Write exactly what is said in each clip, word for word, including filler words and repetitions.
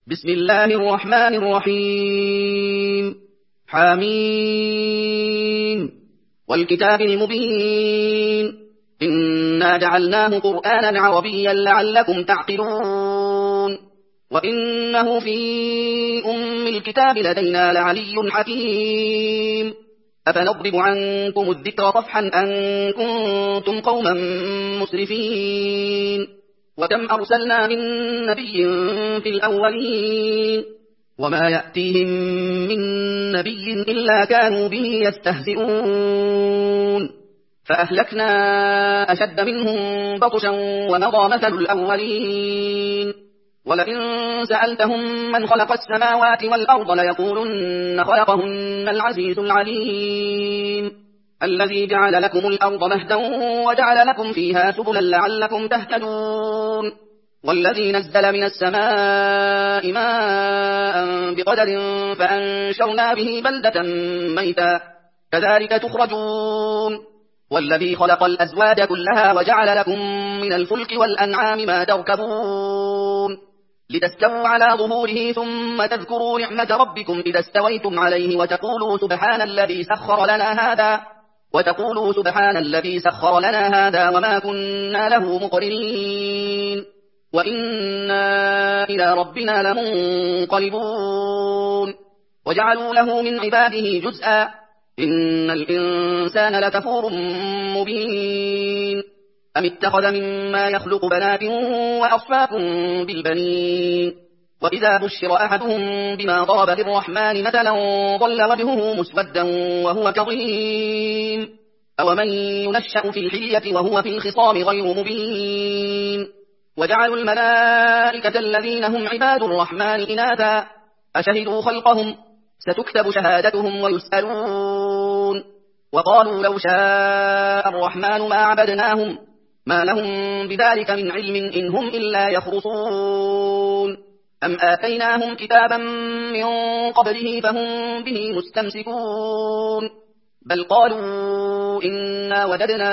بسم الله الرحمن الرحيم حميم والكتاب المبين إنا جعلناه قرآنا عربيا لعلكم تعقلون وإنه في أم الكتاب لدينا لعلي حكيم أفنضرب عنكم الذكر صفحا أن كنتم قوما مسرفين وكم أرسلنا من نبي في الأولين وما يأتيهم من نبي إلا كانوا به يستهزئون فأهلكنا أشد منهم بطشا ومضى مثل الأولين ولئن سألتهم من خلق السماوات والأرض ليقولن خلقهن العزيز العليم الذي جعل لكم الأرض مهدا وجعل لكم فيها سبلا لعلكم تهتدون والذي نزل من السماء ماء بقدر فأنشرنا به بلدة ميتا كذلك تخرجون والذي خلق الأزواج كلها وجعل لكم من الفلك والأنعام ما تركبون لتستووا على ظهوره ثم تذكروا نعمة ربكم إذا استويتم عليه وتقولوا سبحان الذي سخر لنا هذا وتقولوا سبحان الذي سخر لنا هذا وما كنا له مقرنين وإنا إلى ربنا لمنقلبون وجعلوا له من عباده جزءا إن الإنسان لكفور مبين أم اتخذ مما يخلق بنات وأصفاكم بالبنين وإذا بشر أحدهم بما ضرب للرحمن مثلا ظل وجهه مسودا وهو كظيم أومن ينشأ في الحلية وهو في الخصام غير مبين وجعلوا الملائكة الذين هم عباد الرحمن إناثا أشهدوا خلقهم ستكتب شهادتهم ويسألون وقالوا لو شاء الرحمن ما عبدناهم ما لهم بذلك من علم إن هم إلا يخرصون أم آتيناهم كتابا من قبله فهم به مستمسكون بل قالوا إنا وجدنا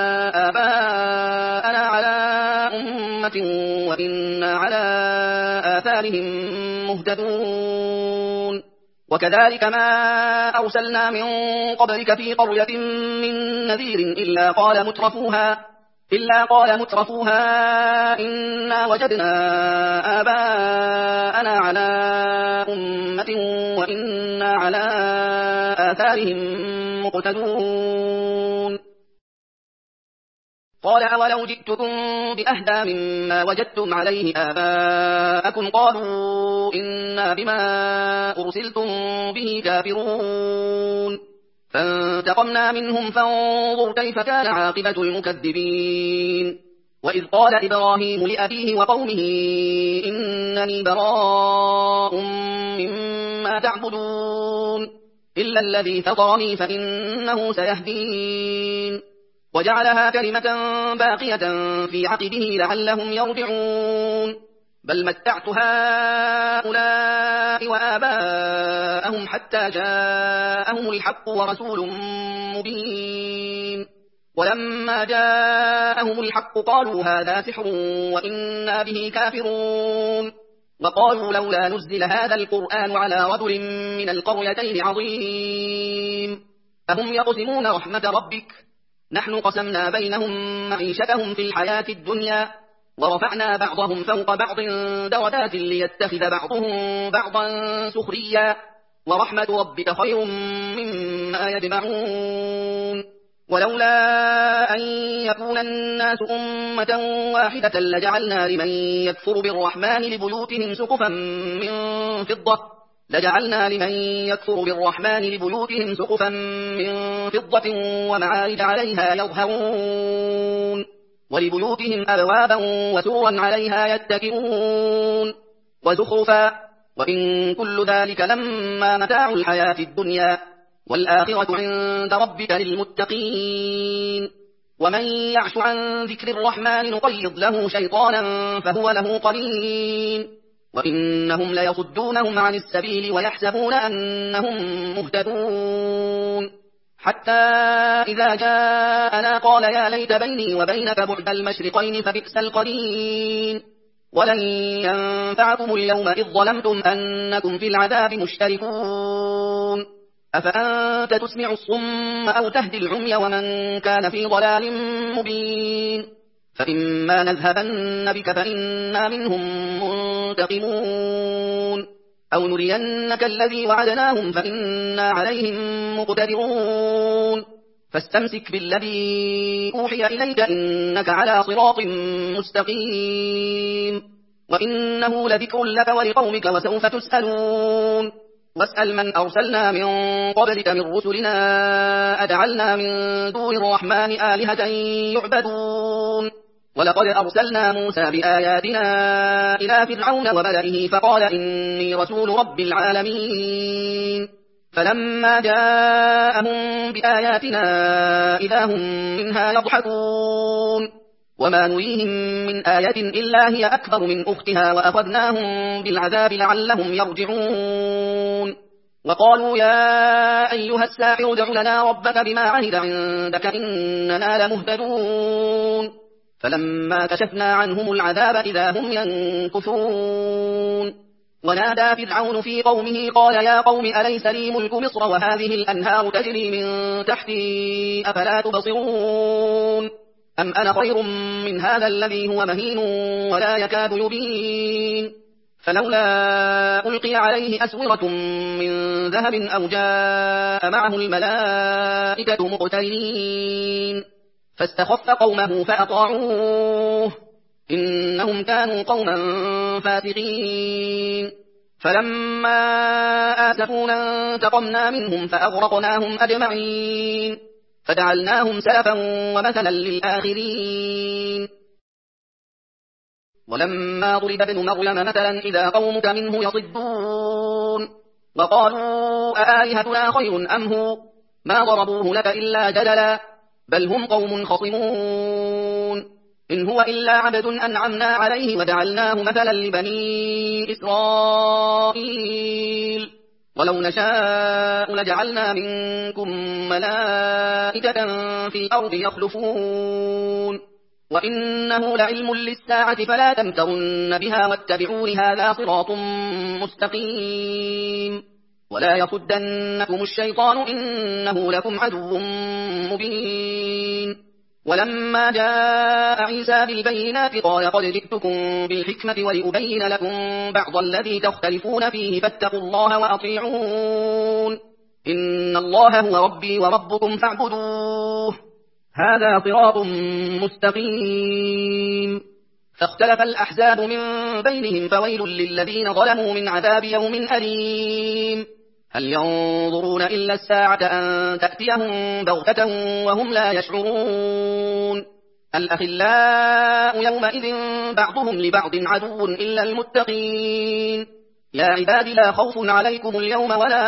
آباءنا على أمة وإنا على آثارهم مهتدون وكذلك ما أرسلنا من قبلك في قرية من نذير إلا قال مترفوها إلا قال مترفوها إنا وجدنا آباءنا على أمة وإنا على آثارهم مقتدون قال أولو جئتكم بأهدى مما وجدتم عليه آباءكم قالوا إنا بما أرسلتم به كافرون فانتقمنا منهم فانظر كيف كان عاقبة المكذبين وإذ قال إبراهيم لأبيه وقومه إنني براء مما تعبدون إلا الذي فطرني فإنه سيهدين وجعلها كلمة باقية في عقبه لعلهم يرجعون بل متعت هؤلاء وآباءهم حتى جاءهم الحق ورسول مبين ولما جاءهم الحق قالوا هذا سحر وإنا به كافرون وقالوا لولا نزل هذا القرآن على رجل من القريتين عظيم أهم يقسمون رحمة ربك نحن قسمنا بينهم معيشتهم في الحياة الدنيا ورفعنا بعضهم فوق بعض درجات ليتخذ بعضهم بعضا سخريا ورحمة ربك خير مما يجمعون ولولا أن يكون الناس أمة واحدة لجعلنا لمن يكفر بالرحمن لبيوتهم سقفا من فضة لجعلنا لمن يكفر بالرحمن لبيوتهم سقفا من فضة ومعارج عليها يظهرون ولبيوتهم أبوابا وسورا عليها يتكئون وزخرفا وإن كل ذلك لما متاع الحياة الدنيا والآخرة عند ربك للمتقين ومن يعش عن ذكر الرحمن نقيض له شيطانا فهو له قرين وإنهم ليصدونهم عن السبيل ويحسبون أنهم مهتدون حتى إذا جاءنا قال يا ليت بيني وبينك بعد المشرقين فبئس القرين ولن ينفعكم اليوم إذ ظلمتم أنكم في العذاب مشتركون أفأنت تسمع الصم أو تهدي العمي ومن كان في ضلال مبين فإما نذهبن بك فإنا منهم منتقمون أو نرينك الذي وعدناهم فإنا عليهم مقتدرون فاستمسك بالذي أوحي إليك إنك على صراط مستقيم وإنه لذكر لك ولقومك وسوف تسألون واسأل من أرسلنا من قبلك من رسلنا أجعلنا من دون الرحمن آلهة يعبدون ولقد أرسلنا موسى بآياتنا إلى فرعون وملئه فقال إني رسول رب العالمين فلما جاءهم بآياتنا إذا هم منها يضحكون وما نريهم من آية إلا هي أكبر من أختها وأخذناهم بالعذاب لعلهم يرجعون وقالوا يا أيها الساحر ادع لنا ربك بما عهد عندك إننا لمهتدون فلما كشفنا عنهم العذاب إذا هم ينكثون ونادى فرعون في قومه قال يا قوم أليس لي ملك مصر وهذه الأنهار تجري من تحتي أفلا تبصرون أم أنا خير من هذا الذي هو مهين ولا يكاد يبين فلولا ألقي عليه أسورة من ذهب أو جاء معه الملائكة مقترنين فاستخف قومه فأطاعوه إنهم كانوا قوما فاسقين فلما آسفونا انتقمنا منهم فأغرقناهم أجمعين فجعلناهم سلفا ومثلا للآخرين ولما ضرب ابن مريم مثلا إذا قومك منه يصدون وقالوا أآلهتنا خير أم هو ما ضربوه لك إلا جدلا بل هم قوم خصمون إن هو إلا عبد أنعمنا عليه وجعلناه مثلا لبني إسرائيل ولو نشاء لجعلنا منكم ملائكة في الأرض يخلفون وإنه لعلم للساعة فلا تمترن بها واتبعون هذا صراط مستقيم ولا يصدنكم الشيطان إنه لكم عدو مبين ولما جاء عيسى بالبينات قال قد جئتكم بالحكمة ولأبين لكم بعض الذي تختلفون فيه فاتقوا الله وأطيعون إن الله هو ربي وربكم فاعبدوه هذا صراط مستقيم فاختلف الأحزاب من بينهم فويل للذين ظلموا من عذاب يوم أليم هل ينظرون إلا الساعة أن تأتيهم بغتة وهم لا يشعرون الأخلاء يومئذ بعضهم لبعض عدو إلا المتقين يا عباد لا خوف عليكم اليوم ولا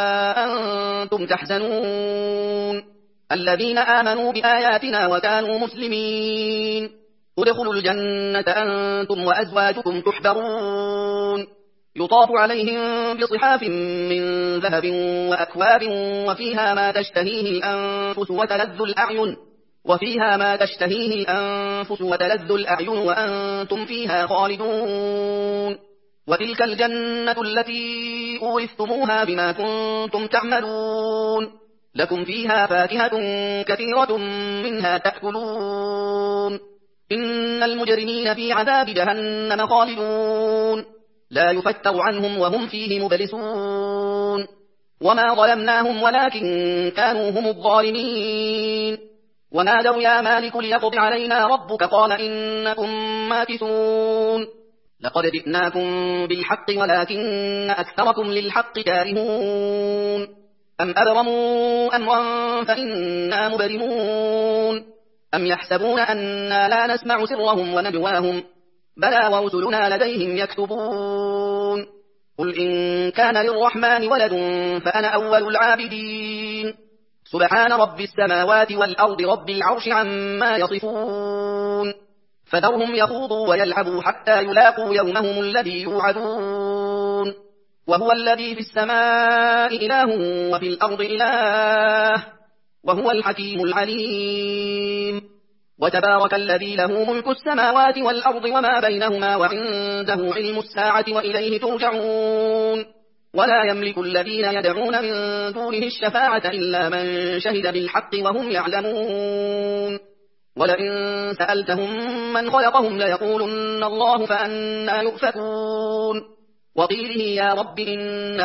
أنتم تحزنون الذين آمنوا بآياتنا وكانوا مسلمين ادخلوا الجنة أنتم وأزواجكم تحبرون يطاف عليهم بصحاف من ذهب وأكواب وفيها ما تشتهيه الأنفس وتلذ الأعين وفيها ما تشتهيه الأنفس وتلذ الأعين وأنتم فيها خالدون وتلك الجنة التي أورثتموها بما كنتم تعملون لكم فيها فاكهة كثيرة منها تأكلون إن المجرمين في عذاب جهنم خالدون لا يفتر عنهم وهم فيه مبلسون وما ظلمناهم ولكن كانوا هم الظالمين ونادوا يا مالك ليقض علينا ربك قال إنكم ماكثون لقد جئناكم بالحق ولكن أكثركم للحق كارهون أم أبرموا أمرا فإنا مبرمون أم يحسبون أننا لا نسمع سرهم ونجواهم بلى ورسلنا لديهم يكتبون قل إن كان للرحمن ولد فأنا أول العابدين سبحان رب السماوات والأرض رب العرش عما يصفون فذرهم يخوضوا ويلعبوا حتى يلاقوا يومهم الذي يوعدون وهو الذي في السماء إله وفي الأرض إله وهو الحكيم العليم وتبارك الذي له ملك السماوات والأرض وما بينهما وعنده علم الساعة وإليه ترجعون ولا يملك الذين يدعون من دونه الشفاعة إلا من شهد بالحق وهم يعلمون ولئن سألتهم من خلقهم ليقولن الله فأنى يؤفكون وقيله يا رب إن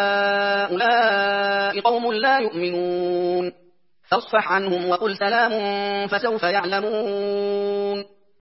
هؤلاء قوم لا يؤمنون فاصفح عنهم وقل سلام فسوف يعلمون